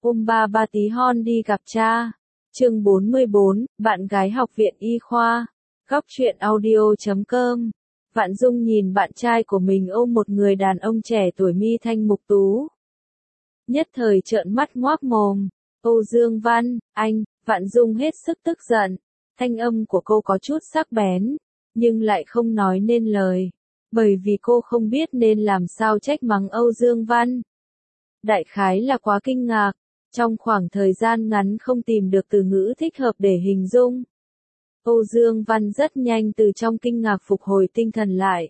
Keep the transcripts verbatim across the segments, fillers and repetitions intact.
Ôm ba ba tí hon đi gặp cha. Chương bốn mươi bốn, bạn gái học viện y khoa. Góc truyện audio chấm com. Vạn Dung nhìn bạn trai của mình ôm một người đàn ông trẻ tuổi mi thanh mục tú. Nhất thời trợn mắt ngoác mồm. Âu Dương Văn, anh, Vạn Dung hết sức tức giận. Thanh âm của cô có chút sắc bén, nhưng lại không nói nên lời. Bởi vì cô không biết nên làm sao trách mắng Âu Dương Văn. Đại khái là quá kinh ngạc. Trong khoảng thời gian ngắn không tìm được từ ngữ thích hợp để hình dung. Âu Dương Văn rất nhanh từ trong kinh ngạc phục hồi tinh thần lại.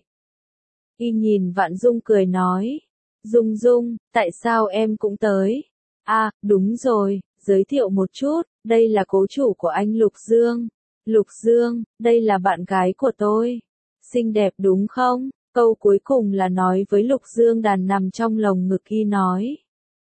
Y nhìn Vạn Dung cười nói. Dung Dung, tại sao em cũng tới? À, đúng rồi, giới thiệu một chút, đây là cố chủ của anh Lục Dương. Lục Dương, đây là bạn gái của tôi. Xinh đẹp đúng không? Câu cuối cùng là nói với Lục Dương đàn nằm trong lồng ngực y nói.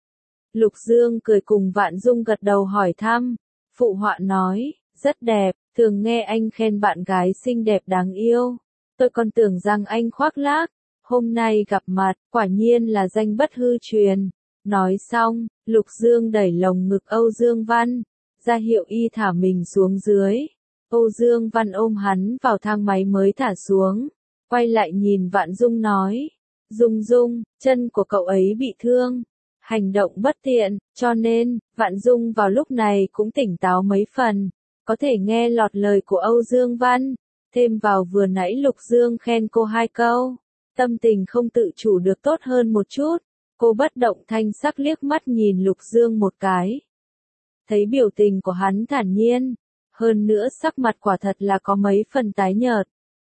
Lục Dương cười cùng Vạn Dung gật đầu hỏi thăm. Phụ họa nói, rất đẹp, thường nghe anh khen bạn gái xinh đẹp đáng yêu. Tôi còn tưởng rằng anh khoác lác. Hôm nay gặp mặt, quả nhiên là danh bất hư truyền. Nói xong, Lục Dương đẩy lồng ngực Âu Dương Văn, ra hiệu y thả mình xuống dưới. Âu Dương Văn ôm hắn vào thang máy mới thả xuống. Quay lại nhìn Vạn Dung nói. Dung Dung, chân của cậu ấy bị thương. Hành động bất tiện, cho nên, Vạn Dung vào lúc này cũng tỉnh táo mấy phần. Có thể nghe lọt lời của Âu Dương Văn. Thêm vào vừa nãy Lục Dương khen cô hai câu. Tâm tình không tự chủ được tốt hơn một chút. Cô bất động thanh sắc liếc mắt nhìn Lục Dương một cái. Thấy biểu tình của hắn thản nhiên. Hơn nữa sắc mặt quả thật là có mấy phần tái nhợt.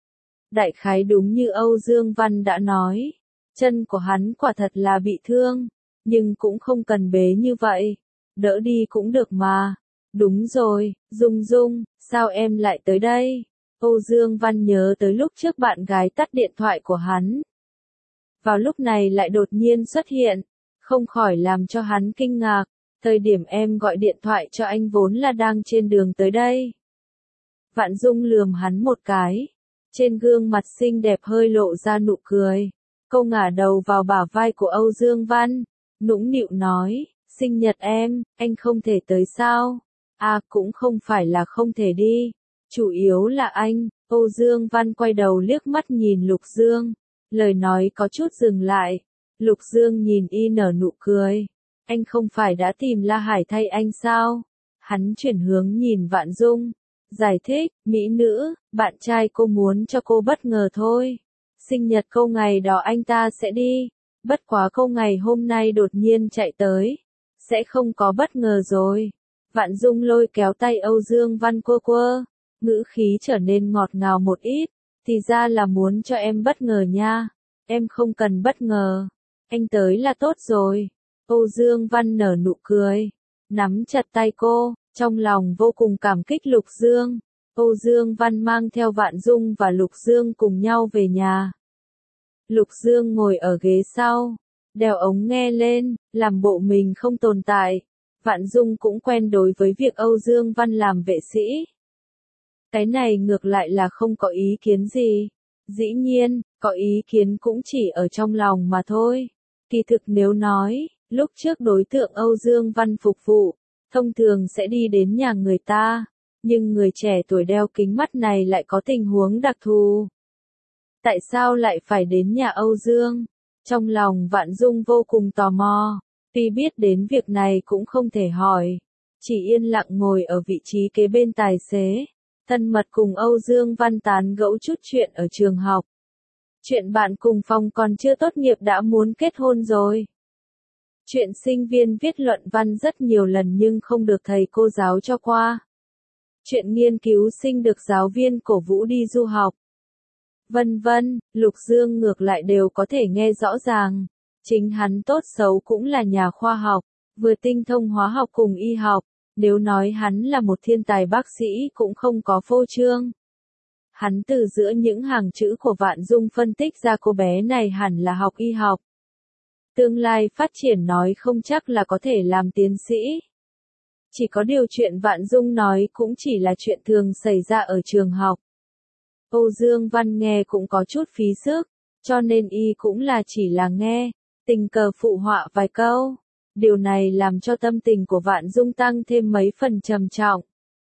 Đại khái đúng như Âu Dương Văn đã nói. Chân của hắn quả thật là bị thương. Nhưng cũng không cần bế như vậy. Đỡ đi cũng được mà. Đúng rồi, Dung Dung, sao em lại tới đây? Âu Dương Văn nhớ tới lúc trước bạn gái tắt điện thoại của hắn. Vào lúc này lại đột nhiên xuất hiện. Không khỏi làm cho hắn kinh ngạc. Thời điểm em gọi điện thoại cho anh vốn là đang trên đường tới đây. Vạn Dung lườm hắn một cái. Trên gương mặt xinh đẹp hơi lộ ra nụ cười. Cô ngả đầu vào bả vai của Âu Dương Văn. Nũng nịu nói, sinh nhật em, anh không thể tới sao? À cũng không phải là không thể đi. Chủ yếu là anh. Âu Dương Văn quay đầu liếc mắt nhìn Lục Dương. Lời nói có chút dừng lại. Lục Dương nhìn y nở nụ cười. Anh không phải đã tìm La Hải thay anh sao? Hắn chuyển hướng nhìn Vạn Dung. Giải thích, mỹ nữ, bạn trai cô muốn cho cô bất ngờ thôi. Sinh nhật cô ngày đó anh ta sẽ đi. Bất quá cô ngày hôm nay đột nhiên chạy tới. Sẽ không có bất ngờ rồi. Vạn Dung lôi kéo tay Âu Dương Văn quơ quơ. Ngữ khí trở nên ngọt ngào một ít. Thì ra là muốn cho em bất ngờ nha. Em không cần bất ngờ. Anh tới là tốt rồi. Âu Dương Văn nở nụ cười. Nắm chặt tay cô. Trong lòng vô cùng cảm kích Lục Dương. Âu Dương Văn mang theo Vạn Dung và Lục Dương cùng nhau về nhà. Lục Dương ngồi ở ghế sau. Đeo ống nghe lên. Làm bộ mình không tồn tại. Vạn Dung cũng quen đối với việc Âu Dương Văn làm vệ sĩ. Cái này ngược lại là không có ý kiến gì. Dĩ nhiên, có ý kiến cũng chỉ ở trong lòng mà thôi. Kỳ thực nếu nói, lúc trước đối tượng Âu Dương Văn phục vụ, thông thường sẽ đi đến nhà người ta. Nhưng người trẻ tuổi đeo kính mắt này lại có tình huống đặc thù. Tại sao lại phải đến nhà Âu Dương? Trong lòng Vạn Dung vô cùng tò mò. Tuy biết đến việc này cũng không thể hỏi. Chỉ yên lặng ngồi ở vị trí kế bên tài xế. Thân mật cùng Âu Dương Văn tán gẫu chút chuyện ở trường học. Chuyện bạn cùng phòng còn chưa tốt nghiệp đã muốn kết hôn rồi. Chuyện sinh viên viết luận văn rất nhiều lần nhưng không được thầy cô giáo cho qua. Chuyện nghiên cứu sinh được giáo viên cổ vũ đi du học. Vân vân, Lục Dương ngược lại đều có thể nghe rõ ràng. Chính hắn tốt xấu cũng là nhà khoa học, vừa tinh thông hóa học cùng y học. Nếu nói hắn là một thiên tài bác sĩ cũng không có phô trương. Hắn từ giữa những hàng chữ của Vạn Dung phân tích ra cô bé này hẳn là học y học. Tương lai phát triển nói không chắc là có thể làm tiến sĩ. Chỉ có điều chuyện Vạn Dung nói cũng chỉ là chuyện thường xảy ra ở trường học. Âu Dương Văn nghe cũng có chút phí sức, cho nên y cũng là chỉ là nghe, tình cờ phụ họa vài câu. Điều này làm cho tâm tình của Vạn Dung tăng thêm mấy phần trầm trọng.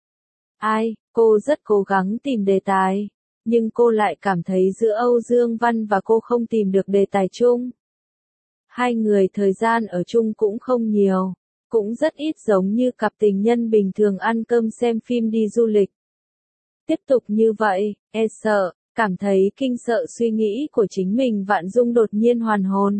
Ai, cô rất cố gắng tìm đề tài, nhưng cô lại cảm thấy giữa Âu Dương Văn và cô không tìm được đề tài chung. Hai người thời gian ở chung cũng không nhiều, cũng rất ít giống như cặp tình nhân bình thường ăn cơm xem phim đi du lịch. Tiếp tục như vậy, e sợ, cảm thấy kinh sợ suy nghĩ của chính mình, Vạn Dung đột nhiên hoàn hồn.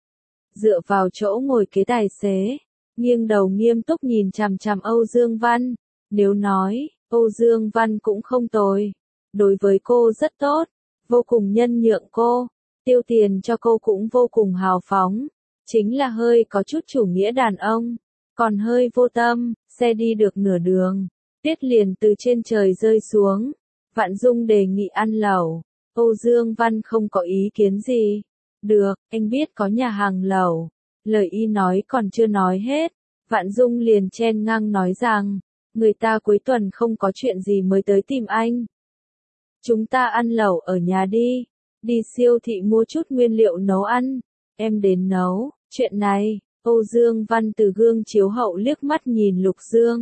Dựa vào chỗ ngồi kế tài xế, nghiêng đầu nghiêm túc nhìn chằm chằm Âu Dương Văn. Nếu nói, Âu Dương Văn cũng không tồi. Đối với cô rất tốt, vô cùng nhân nhượng cô, tiêu tiền cho cô cũng vô cùng hào phóng. Chính là hơi có chút chủ nghĩa đàn ông, còn hơi vô tâm, xe đi được nửa đường. Tiết liền từ trên trời rơi xuống. Vạn Dung đề nghị ăn lẩu. Âu Dương Văn không có ý kiến gì. Được, anh biết có nhà hàng lẩu. Lời y nói còn chưa nói hết. Vạn Dung liền chen ngang nói rằng, người ta cuối tuần không có chuyện gì mới tới tìm anh. Chúng ta ăn lẩu ở nhà đi. Đi siêu thị mua chút nguyên liệu nấu ăn. Em đến nấu. Chuyện này, Âu Dương Văn từ gương chiếu hậu liếc mắt nhìn Lục Dương.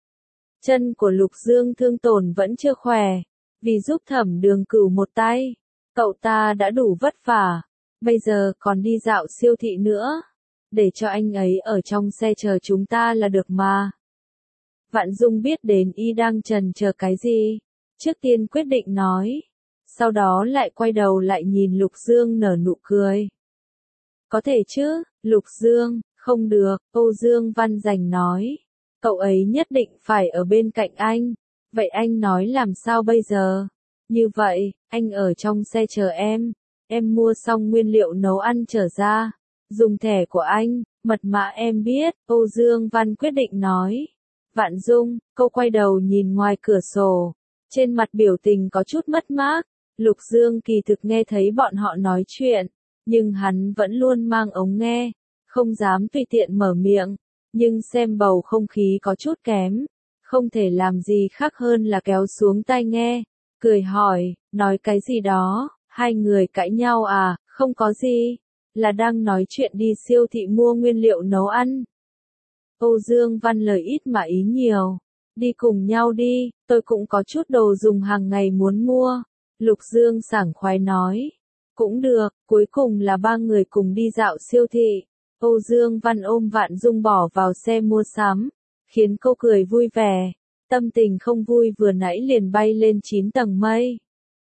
Chân của Lục Dương thương tổn vẫn chưa khỏe, vì giúp Thẩm Đường Cửu một tay. Cậu ta đã đủ vất vả, bây giờ còn đi dạo siêu thị nữa. Để cho anh ấy ở trong xe chờ chúng ta là được mà. Vạn Dung biết đến y đang chần chờ cái gì. Trước tiên quyết định nói. Sau đó lại quay đầu lại nhìn Lục Dương nở nụ cười. Có thể chứ, Lục Dương, không được, Âu Dương Văn Giành nói. Cậu ấy nhất định phải ở bên cạnh anh. Vậy anh nói làm sao bây giờ? Như vậy, anh ở trong xe chờ em. Em mua xong nguyên liệu nấu ăn trở ra. Dùng thẻ của anh, mật mã em biết, Âu Dương Văn quyết định nói. Vạn Dung, cô quay đầu nhìn ngoài cửa sổ. Trên mặt biểu tình có chút mất mát. Lục Dương kỳ thực nghe thấy bọn họ nói chuyện. Nhưng hắn vẫn luôn mang ống nghe. Không dám tùy tiện mở miệng. Nhưng xem bầu không khí có chút kém. Không thể làm gì khác hơn là kéo xuống tai nghe. Cười hỏi, nói cái gì đó, hai người cãi nhau à, không có gì. Là đang nói chuyện đi siêu thị mua nguyên liệu nấu ăn. Âu Dương Văn lời ít mà ý nhiều. Đi cùng nhau đi, tôi cũng có chút đồ dùng hàng ngày muốn mua. Lục Dương sảng khoái nói. Cũng được, cuối cùng là ba người cùng đi dạo siêu thị. Âu Dương Văn ôm Vạn Dung bỏ vào xe mua sắm, khiến cô cười vui vẻ. Tâm tình không vui vừa nãy liền bay lên chín tầng mây.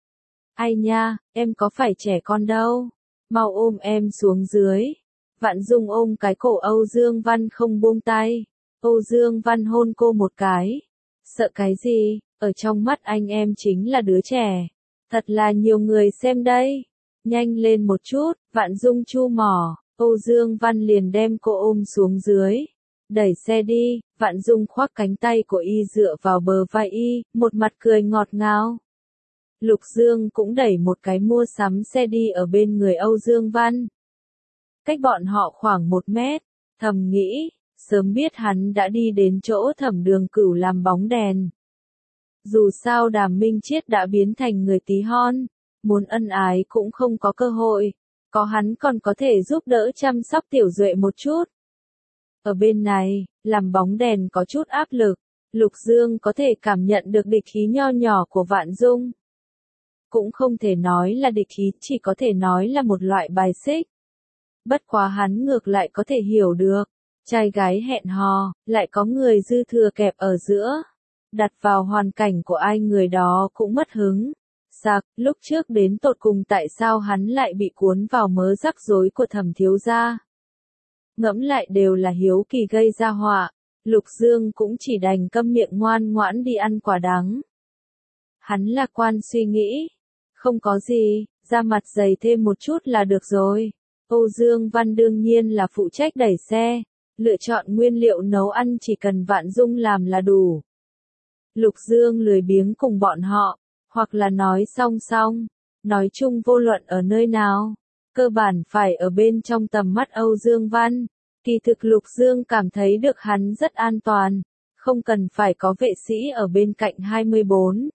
Ai nha, em có phải trẻ con đâu. Mau ôm em xuống dưới. Vạn Dung ôm cái cổ Âu Dương Văn không buông tay. Âu Dương Văn hôn cô một cái. Sợ cái gì, ở trong mắt anh em chính là đứa trẻ. Thật là nhiều người xem đây. Nhanh lên một chút, Vạn Dung chu mỏ. Âu Dương Văn liền đem cô ôm xuống dưới. Đẩy xe đi, Vạn Dung khoác cánh tay của y dựa vào bờ vai y, một mặt cười ngọt ngào. Lục Dương cũng đẩy một cái mua sắm xe đi ở bên người Âu Dương Văn. Cách bọn họ khoảng một mét, thầm nghĩ, sớm biết hắn đã đi đến chỗ Thẩm Đường Cửu làm bóng đèn. Dù sao Đàm Minh Chiết đã biến thành người tí hon, muốn ân ái cũng không có cơ hội. Có hắn còn có thể giúp đỡ chăm sóc Tiểu Duệ một chút. Ở bên này, làm bóng đèn có chút áp lực, Lục Dương có thể cảm nhận được địch khí nho nhỏ của Vạn Dung. Cũng không thể nói là địch khí, chỉ có thể nói là một loại bài xích. Bất quá hắn ngược lại có thể hiểu được, trai gái hẹn hò, lại có người dư thừa kẹp ở giữa. Đặt vào hoàn cảnh của ai người đó cũng mất hứng. Sạc, lúc trước đến tột cùng tại sao hắn lại bị cuốn vào mớ rắc rối của Thẩm thiếu gia. Ngẫm lại đều là hiếu kỳ gây ra họa, Lục Dương cũng chỉ đành câm miệng ngoan ngoãn đi ăn quả đắng. Hắn lạc quan suy nghĩ, không có gì, da mặt dày thêm một chút là được rồi. Âu Dương Văn đương nhiên là phụ trách đẩy xe, lựa chọn nguyên liệu nấu ăn chỉ cần Vạn Dung làm là đủ. Lục Dương lười biếng cùng bọn họ. Hoặc là nói song song, nói chung vô luận ở nơi nào, cơ bản phải ở bên trong tầm mắt Âu Dương Văn. Kỳ thực Lục Dương cảm thấy được hắn rất an toàn, không cần phải có vệ sĩ ở bên cạnh hai mươi bốn.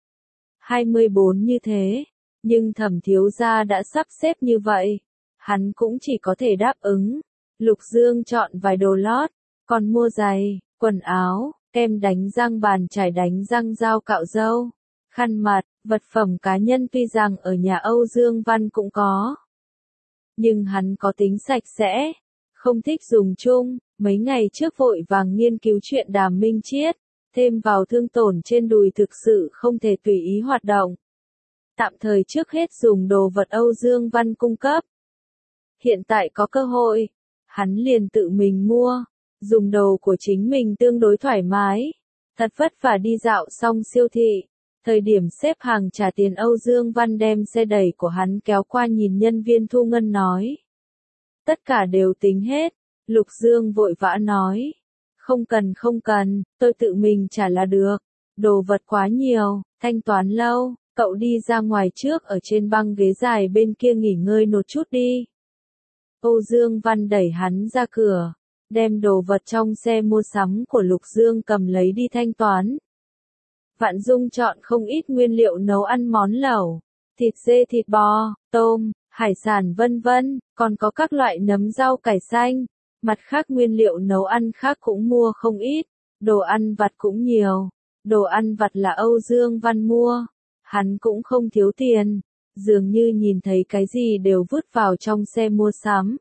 hai mươi bốn như thế, nhưng Thẩm thiếu gia đã sắp xếp như vậy, hắn cũng chỉ có thể đáp ứng. Lục Dương chọn vài đồ lót, còn mua giày, quần áo, kem đánh răng, bàn chải đánh răng, dao cạo râu, khăn mặt, vật phẩm cá nhân tuy rằng ở nhà Âu Dương Văn cũng có. Nhưng hắn có tính sạch sẽ, không thích dùng chung, mấy ngày trước vội vàng nghiên cứu chuyện Đàm Minh Chiết, thêm vào thương tổn trên đùi thực sự không thể tùy ý hoạt động. Tạm thời trước hết dùng đồ vật Âu Dương Văn cung cấp. Hiện tại có cơ hội, hắn liền tự mình mua, dùng đồ của chính mình tương đối thoải mái. Thật vất vả đi dạo xong siêu thị, thời điểm xếp hàng trả tiền Âu Dương Văn đem xe đẩy của hắn kéo qua nhìn nhân viên thu ngân nói. Tất cả đều tính hết, Lục Dương vội vã nói. Không cần không cần, tôi tự mình trả là được, đồ vật quá nhiều, thanh toán lâu, cậu đi ra ngoài trước ở trên băng ghế dài bên kia nghỉ ngơi một chút đi. Âu Dương Văn đẩy hắn ra cửa, đem đồ vật trong xe mua sắm của Lục Dương cầm lấy đi thanh toán. Vạn Dung chọn không ít nguyên liệu nấu ăn món lẩu, thịt dê, thịt bò, tôm, hải sản vân vân, còn có các loại nấm, rau cải xanh. Mặt khác nguyên liệu nấu ăn khác cũng mua không ít, đồ ăn vặt cũng nhiều. Đồ ăn vặt là Âu Dương Văn mua, hắn cũng không thiếu tiền, dường như nhìn thấy cái gì đều vứt vào trong xe mua sắm.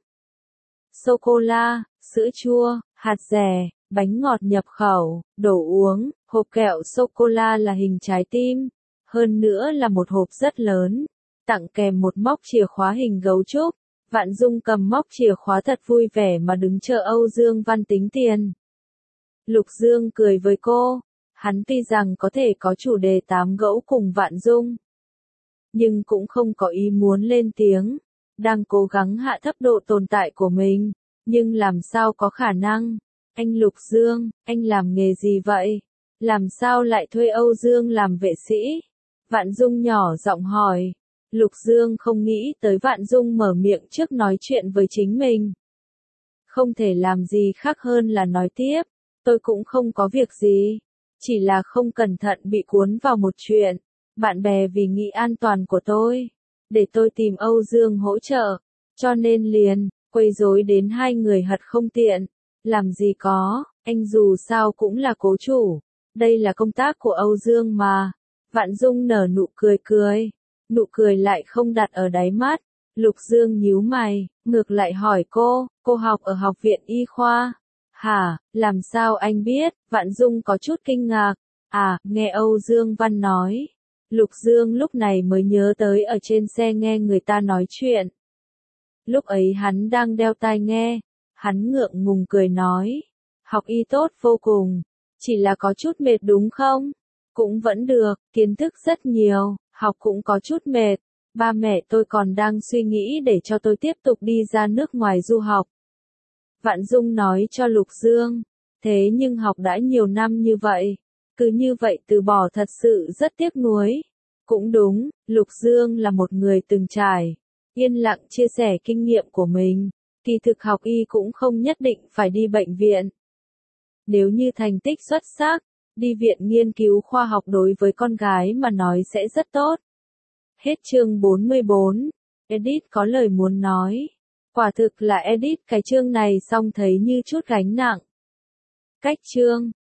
Sô-cô-la, sữa chua, hạt dẻ, bánh ngọt nhập khẩu, đồ uống, hộp kẹo sô-cô-la là hình trái tim, hơn nữa là một hộp rất lớn, tặng kèm một móc chìa khóa hình gấu trúc. Vạn Dung cầm móc chìa khóa thật vui vẻ mà đứng chờ Âu Dương Văn tính tiền. Lục Dương cười với cô, hắn tuy rằng có thể có chủ đề tám gẫu cùng Vạn Dung, nhưng cũng không có ý muốn lên tiếng, đang cố gắng hạ thấp độ tồn tại của mình, nhưng làm sao có khả năng. Anh Lục Dương, anh làm nghề gì vậy? Làm sao lại thuê Âu Dương làm vệ sĩ? Vạn Dung nhỏ giọng hỏi. Lục Dương không nghĩ tới Vạn Dung mở miệng trước nói chuyện với chính mình. Không thể làm gì khác hơn là nói tiếp, tôi cũng không có việc gì, chỉ là không cẩn thận bị cuốn vào một chuyện, bạn bè vì nghĩ an toàn của tôi, để tôi tìm Âu Dương hỗ trợ, cho nên liền, quấy rối đến hai người thật không tiện, làm gì có, anh dù sao cũng là cố chủ, đây là công tác của Âu Dương mà. Vạn Dung nở nụ cười cười. Nụ cười lại không đặt ở đáy mắt, Lục Dương nhíu mày, ngược lại hỏi cô, cô học ở học viện y khoa. Hả, làm sao anh biết? Vạn Dung có chút kinh ngạc. À, nghe Âu Dương Văn nói. Lục Dương lúc này mới nhớ tới ở trên xe nghe người ta nói chuyện. Lúc ấy hắn đang đeo tai nghe, hắn ngượng ngùng cười nói. Học y tốt vô cùng, chỉ là có chút mệt đúng không? Cũng vẫn được, kiến thức rất nhiều. Học cũng có chút mệt, ba mẹ tôi còn đang suy nghĩ để cho tôi tiếp tục đi ra nước ngoài du học. Vạn Dung nói cho Lục Dương, thế nhưng học đã nhiều năm như vậy, cứ như vậy từ bỏ thật sự rất tiếc nuối. Cũng đúng, Lục Dương là một người từng trải, yên lặng chia sẻ kinh nghiệm của mình, kỳ thực học y cũng không nhất định phải đi bệnh viện. Nếu như thành tích xuất sắc, đi viện nghiên cứu khoa học đối với con gái mà nói sẽ rất tốt. Hết chương bốn mươi bốn. Edit có lời muốn nói. Quả thực là edit cái chương này xong thấy như chút gánh nặng. Cách chương.